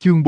Chương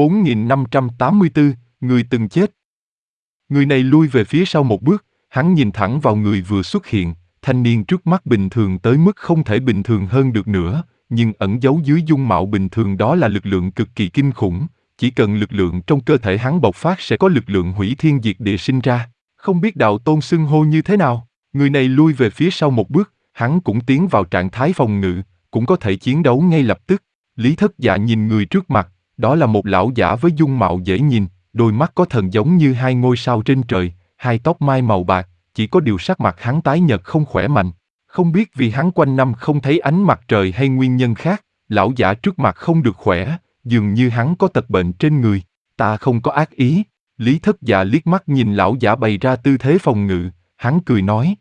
4584, người từng chết. Người này lui về phía sau một bước, hắn nhìn thẳng vào người vừa xuất hiện, thanh niên trước mắt bình thường tới mức không thể bình thường hơn được nữa, nhưng ẩn giấu dưới dung mạo bình thường đó là lực lượng cực kỳ kinh khủng, chỉ cần lực lượng trong cơ thể hắn bộc phát sẽ có lực lượng hủy thiên diệt địa sinh ra. Không biết đạo tôn xưng hô như thế nào, người này lui về phía sau một bước, hắn cũng tiến vào trạng thái phòng ngự, cũng có thể chiến đấu ngay lập tức. Lý Thất Dạ nhìn người trước mặt, đó là một lão giả với dung mạo dễ nhìn, đôi mắt có thần giống như hai ngôi sao trên trời, hai tóc mai màu bạc, chỉ có điều sắc mặt hắn tái nhợt không khỏe mạnh. Không biết vì hắn quanh năm không thấy ánh mặt trời hay nguyên nhân khác, lão giả trước mặt không được khỏe, dường như hắn có tật bệnh trên người. Ta không có ác ý. Lý Thất Dạ liếc mắt nhìn lão giả bày ra tư thế phòng ngự, hắn cười nói.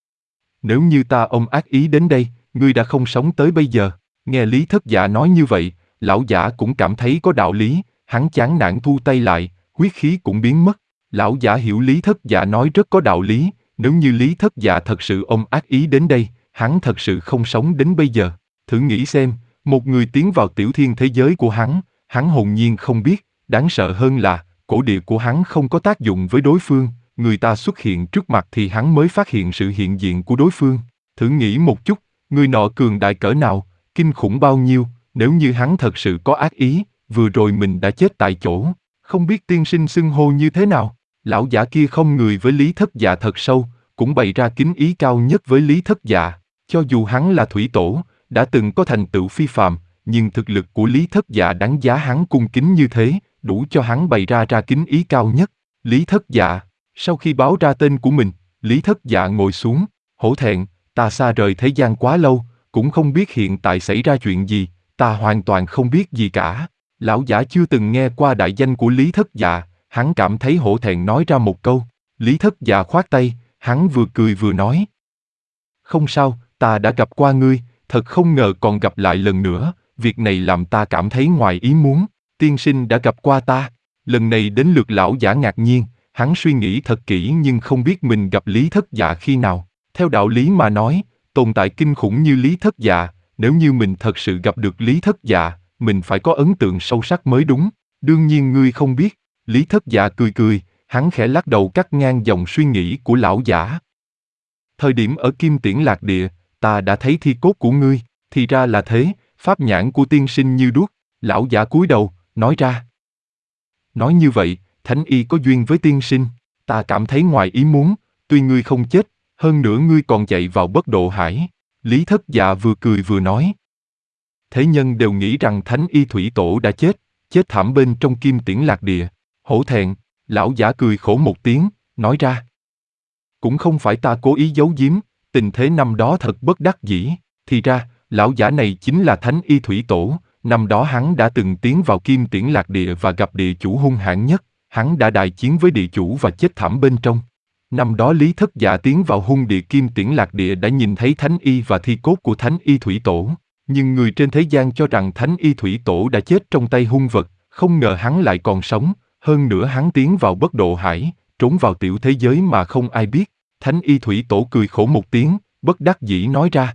Nếu như ta ôm ác ý đến đây, ngươi đã không sống tới bây giờ. Nghe Lý Thất Dạ nói như vậy, lão giả cũng cảm thấy có đạo lý, hắn chán nản thu tay lại, huyết khí cũng biến mất. Lão giả hiểu Lý Thất Dạ nói rất có đạo lý, nếu như Lý Thất Dạ thật sự ôm ác ý đến đây, hắn thật sự không sống đến bây giờ. Thử nghĩ xem, một người tiến vào tiểu thiên thế giới của hắn hồn nhiên không biết, đáng sợ hơn là, cổ địa của hắn không có tác dụng với đối phương, người ta xuất hiện trước mặt thì hắn mới phát hiện sự hiện diện của đối phương. Thử nghĩ một chút, người nọ cường đại cỡ nào, kinh khủng bao nhiêu, nếu như hắn thật sự có ác ý, vừa rồi mình đã chết tại chỗ, không biết tiên sinh xưng hô như thế nào. Lão giả kia không người với Lý Thất Dạ thật sâu, cũng bày ra kính ý cao nhất với Lý Thất Dạ. Cho dù hắn là thủy tổ, đã từng có thành tựu phi phàm, nhưng thực lực của Lý Thất Dạ đáng giá hắn cung kính như thế, đủ cho hắn bày ra kính ý cao nhất. Lý Thất Dạ, sau khi báo ra tên của mình, Lý Thất Dạ ngồi xuống, hổ thẹn, ta xa rời thế gian quá lâu, cũng không biết hiện tại xảy ra chuyện gì, ta hoàn toàn không biết gì cả. Lão giả chưa từng nghe qua đại danh của Lý Thất Dạ, hắn cảm thấy hổ thẹn nói ra một câu. Lý Thất Dạ khoát tay, hắn vừa cười vừa nói. Không sao, ta đã gặp qua ngươi, thật không ngờ còn gặp lại lần nữa, việc này làm ta cảm thấy ngoài ý muốn, tiên sinh đã gặp qua ta. Lần này đến lượt lão giả ngạc nhiên, hắn suy nghĩ thật kỹ nhưng không biết mình gặp Lý Thất Dạ khi nào. Theo đạo lý mà nói, tồn tại kinh khủng như Lý Thất Dạ, nếu như mình thật sự gặp được Lý Thất Dạ, mình phải có ấn tượng sâu sắc mới đúng. Đương nhiên ngươi không biết. Lý Thất Dạ cười cười, hắn khẽ lắc đầu cắt ngang dòng suy nghĩ của lão giả. Thời điểm ở Kim Tiễn Lạc Địa, ta đã thấy thi cốt của ngươi, thì ra là thế, pháp nhãn của tiên sinh như đuốc. Lão giả cúi đầu, nói ra. Nói như vậy, Thánh Y có duyên với tiên sinh, ta cảm thấy ngoài ý muốn, tuy ngươi không chết, hơn nữa ngươi còn chạy vào bất độ hải. Lý Thất Dạ vừa cười vừa nói. Thế nhân đều nghĩ rằng Thánh Y Thủy Tổ đã chết thảm bên trong Kim Tiễn Lạc Địa. Hổ thẹn, lão giả cười khổ một tiếng, nói ra. Cũng không phải ta cố ý giấu giếm, tình thế năm đó thật bất đắc dĩ. Thì ra, lão giả này chính là Thánh Y Thủy Tổ, năm đó hắn đã từng tiến vào Kim Tiễn Lạc Địa và gặp địa chủ hung hãn nhất, hắn đã đại chiến với địa chủ và chết thảm bên trong. Năm đó Lý Thất Dạ tiến vào hung địa Kim Tiễn Lạc Địa đã nhìn thấy Thánh Y và thi cốt của Thánh Y Thủy Tổ, nhưng người trên thế gian cho rằng Thánh Y Thủy Tổ đã chết trong tay hung vật, không ngờ hắn lại còn sống, hơn nữa hắn tiến vào bất độ hải, trốn vào tiểu thế giới mà không ai biết. Thánh Y Thủy Tổ cười khổ một tiếng, bất đắc dĩ nói ra.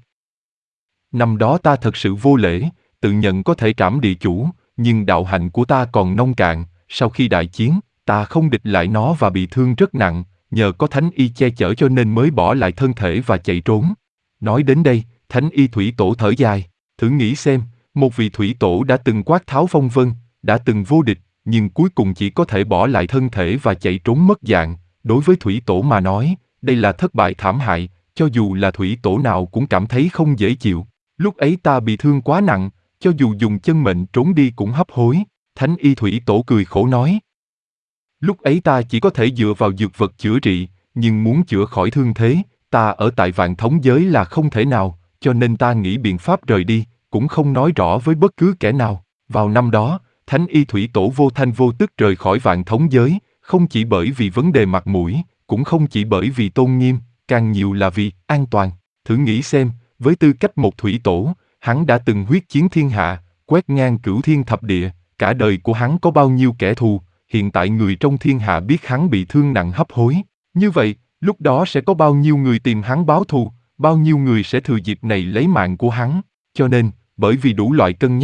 Năm đó ta thật sự vô lễ, tự nhận có thể trảm địa chủ, nhưng đạo hạnh của ta còn nông cạn, sau khi đại chiến, ta không địch lại nó và bị thương rất nặng, nhờ có Thánh Y che chở cho nên mới bỏ lại thân thể và chạy trốn. Nói đến đây, Thánh Y Thủy Tổ thở dài, thử nghĩ xem, một vị Thủy Tổ đã từng quát tháo phong vân, đã từng vô địch, nhưng cuối cùng chỉ có thể bỏ lại thân thể và chạy trốn mất dạng. Đối với Thủy Tổ mà nói, đây là thất bại thảm hại, cho dù là Thủy Tổ nào cũng cảm thấy không dễ chịu. Lúc ấy ta bị thương quá nặng, cho dù dùng chân mệnh trốn đi cũng hấp hối. Thánh Y Thủy Tổ cười khổ nói. Lúc ấy ta chỉ có thể dựa vào dược vật chữa trị, nhưng muốn chữa khỏi thương thế, ta ở tại Vạn Thống Giới là không thể nào, cho nên ta nghĩ biện pháp rời đi, cũng không nói rõ với bất cứ kẻ nào. Vào năm đó, Thánh Y Thủy Tổ vô thanh vô tức rời khỏi Vạn Thống Giới, không chỉ bởi vì vấn đề mặt mũi, cũng không chỉ bởi vì tôn nghiêm, càng nhiều là vì an toàn. Thử nghĩ xem, với tư cách một Thủy Tổ, hắn đã từng huyết chiến thiên hạ, quét ngang cửu thiên thập địa, cả đời của hắn có bao nhiêu kẻ thù, hiện tại người trong thiên hạ biết hắn bị thương nặng hấp hối. Như vậy, lúc đó sẽ có bao nhiêu người tìm hắn báo thù, bao nhiêu người sẽ thừa dịp này lấy mạng của hắn. Cho nên, bởi vì đủ loại cân nhắc,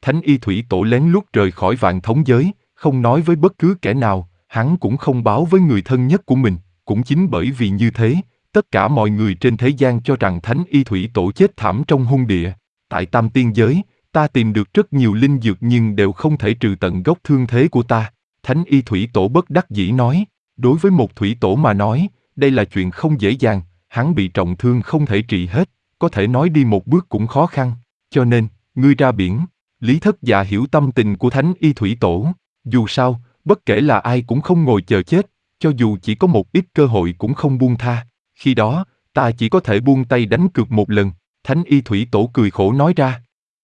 Thánh Y Thủy Tổ lén lút rời khỏi Vạn Thống Giới, không nói với bất cứ kẻ nào, hắn cũng không báo với người thân nhất của mình, cũng chính bởi vì như thế, tất cả mọi người trên thế gian cho rằng Thánh Y Thủy Tổ chết thảm trong hung địa. Tại Tam Tiên Giới, ta tìm được rất nhiều linh dược nhưng đều không thể trừ tận gốc thương thế của ta. Thánh Y Thủy Tổ bất đắc dĩ nói, đối với một Thủy Tổ mà nói, đây là chuyện không dễ dàng, hắn bị trọng thương không thể trị hết, có thể nói đi một bước cũng khó khăn, cho nên, ngươi ra biển. Lý Thất Dạ hiểu tâm tình của Thánh Y Thủy Tổ, dù sao, bất kể là ai cũng không ngồi chờ chết, cho dù chỉ có một ít cơ hội cũng không buông tha, khi đó, ta chỉ có thể buông tay đánh cược một lần, Thánh Y Thủy Tổ cười khổ nói ra.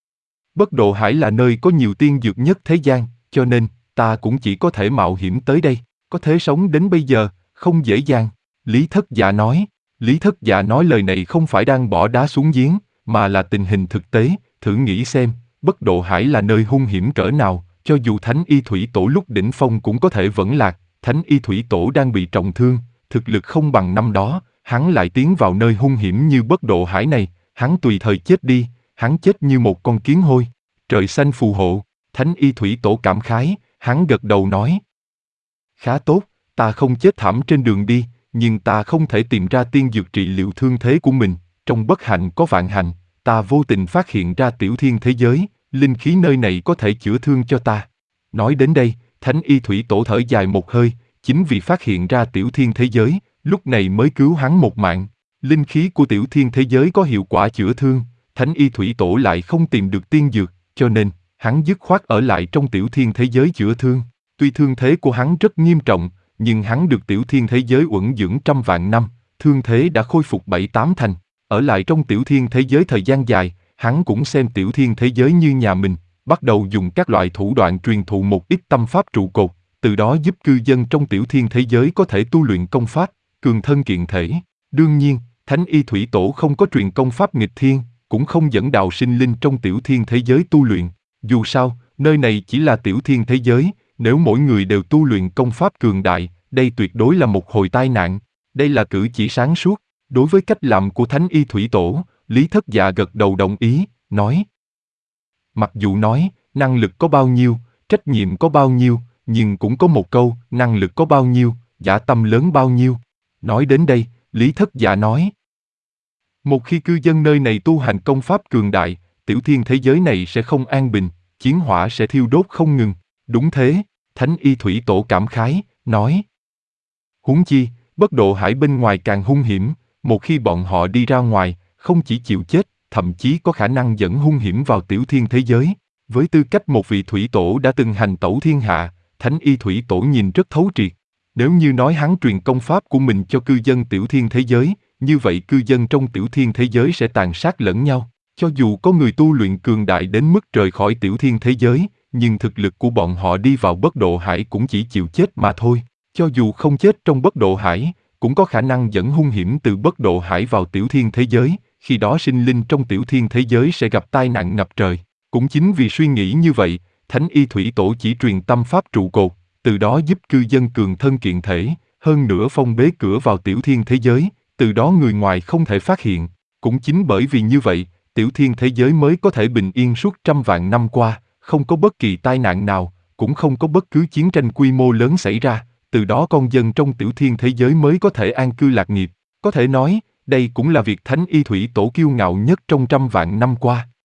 Bất Độ Hải là nơi có nhiều tiên dược nhất thế gian, cho nên, ta cũng chỉ có thể mạo hiểm tới đây, có thể sống đến bây giờ, không dễ dàng, Lý Thất Dạ nói. Lý Thất Dạ nói lời này không phải đang bỏ đá xuống giếng, mà là tình hình thực tế, thử nghĩ xem, Bất Độ Hải là nơi hung hiểm cỡ nào, cho dù Thánh Y Thủy Tổ lúc đỉnh phong cũng có thể vẫn lạc, Thánh Y Thủy Tổ đang bị trọng thương, thực lực không bằng năm đó, hắn lại tiến vào nơi hung hiểm như Bất Độ Hải này, hắn tùy thời chết đi, hắn chết như một con kiến hôi. Trời xanh phù hộ, Thánh Y Thủy Tổ cảm khái, hắn gật đầu nói. Khá tốt, ta không chết thảm trên đường đi, nhưng ta không thể tìm ra tiên dược trị liệu thương thế của mình, trong bất hạnh có vạn hạnh, ta vô tình phát hiện ra tiểu thiên thế giới, linh khí nơi này có thể chữa thương cho ta. Nói đến đây, Thánh Y Thủy Tổ thở dài một hơi, chính vì phát hiện ra tiểu thiên thế giới, lúc này mới cứu hắn một mạng. Linh khí của tiểu thiên thế giới có hiệu quả chữa thương, Thánh Y Thủy Tổ lại không tìm được tiên dược, cho nên, hắn dứt khoát ở lại trong tiểu thiên thế giới chữa thương. Tuy thương thế của hắn rất nghiêm trọng, nhưng hắn được tiểu thiên thế giới uẩn dưỡng trăm vạn năm, thương thế đã khôi phục 7-8 thành. Ở lại trong tiểu thiên thế giới thời gian dài, hắn cũng xem tiểu thiên thế giới như nhà mình, bắt đầu dùng các loại thủ đoạn truyền thụ một ít tâm pháp trụ cột, từ đó giúp cư dân trong tiểu thiên thế giới có thể tu luyện công pháp, cường thân kiện thể. Đương nhiên, Thánh Y Thủy Tổ không có truyền công pháp nghịch thiên, cũng không dẫn đạo sinh linh trong tiểu thiên thế giới tu luyện. Dù sao, nơi này chỉ là tiểu thiên thế giới, nếu mỗi người đều tu luyện công pháp cường đại, đây tuyệt đối là một hồi tai nạn. Đây là cử chỉ sáng suốt. Đối với cách làm của Thánh Y Thủy Tổ, Lý Thất Dạ gật đầu đồng ý, nói. Mặc dù nói, năng lực có bao nhiêu, trách nhiệm có bao nhiêu, nhưng cũng có một câu, năng lực có bao nhiêu, dã tâm lớn bao nhiêu. Nói đến đây, Lý Thất Dạ nói. Một khi cư dân nơi này tu hành công pháp cường đại, tiểu thiên thế giới này sẽ không an bình, chiến hỏa sẽ thiêu đốt không ngừng. Đúng thế, Thánh Y Thủy Tổ cảm khái, nói. Huống chi, Bất Độ Hải bên ngoài càng hung hiểm, một khi bọn họ đi ra ngoài, không chỉ chịu chết, thậm chí có khả năng dẫn hung hiểm vào tiểu thiên thế giới. Với tư cách một vị Thủy Tổ đã từng hành tẩu thiên hạ, Thánh Y Thủy Tổ nhìn rất thấu triệt. Nếu như nói hắn truyền công pháp của mình cho cư dân tiểu thiên thế giới, như vậy cư dân trong tiểu thiên thế giới sẽ tàn sát lẫn nhau. Cho dù có người tu luyện cường đại đến mức rời khỏi tiểu thiên thế giới, nhưng thực lực của bọn họ đi vào Bất Độ Hải cũng chỉ chịu chết mà thôi. Cho dù không chết trong Bất Độ Hải, cũng có khả năng dẫn hung hiểm từ Bất Độ Hải vào tiểu thiên thế giới, khi đó sinh linh trong tiểu thiên thế giới sẽ gặp tai nạn ngập trời. Cũng chính vì suy nghĩ như vậy, Thánh Y Thủy Tổ chỉ truyền tâm pháp trụ cột, từ đó giúp cư dân cường thân kiện thể, hơn nữa phong bế cửa vào tiểu thiên thế giới, từ đó người ngoài không thể phát hiện. Cũng chính bởi vì như vậy, tiểu thiên thế giới mới có thể bình yên suốt trăm vạn năm qua, không có bất kỳ tai nạn nào, cũng không có bất cứ chiến tranh quy mô lớn xảy ra, từ đó con dân trong tiểu thiên thế giới mới có thể an cư lạc nghiệp. Có thể nói, đây cũng là việc Thánh Y Thủy Tổ kiêu ngạo nhất trong trăm vạn năm qua.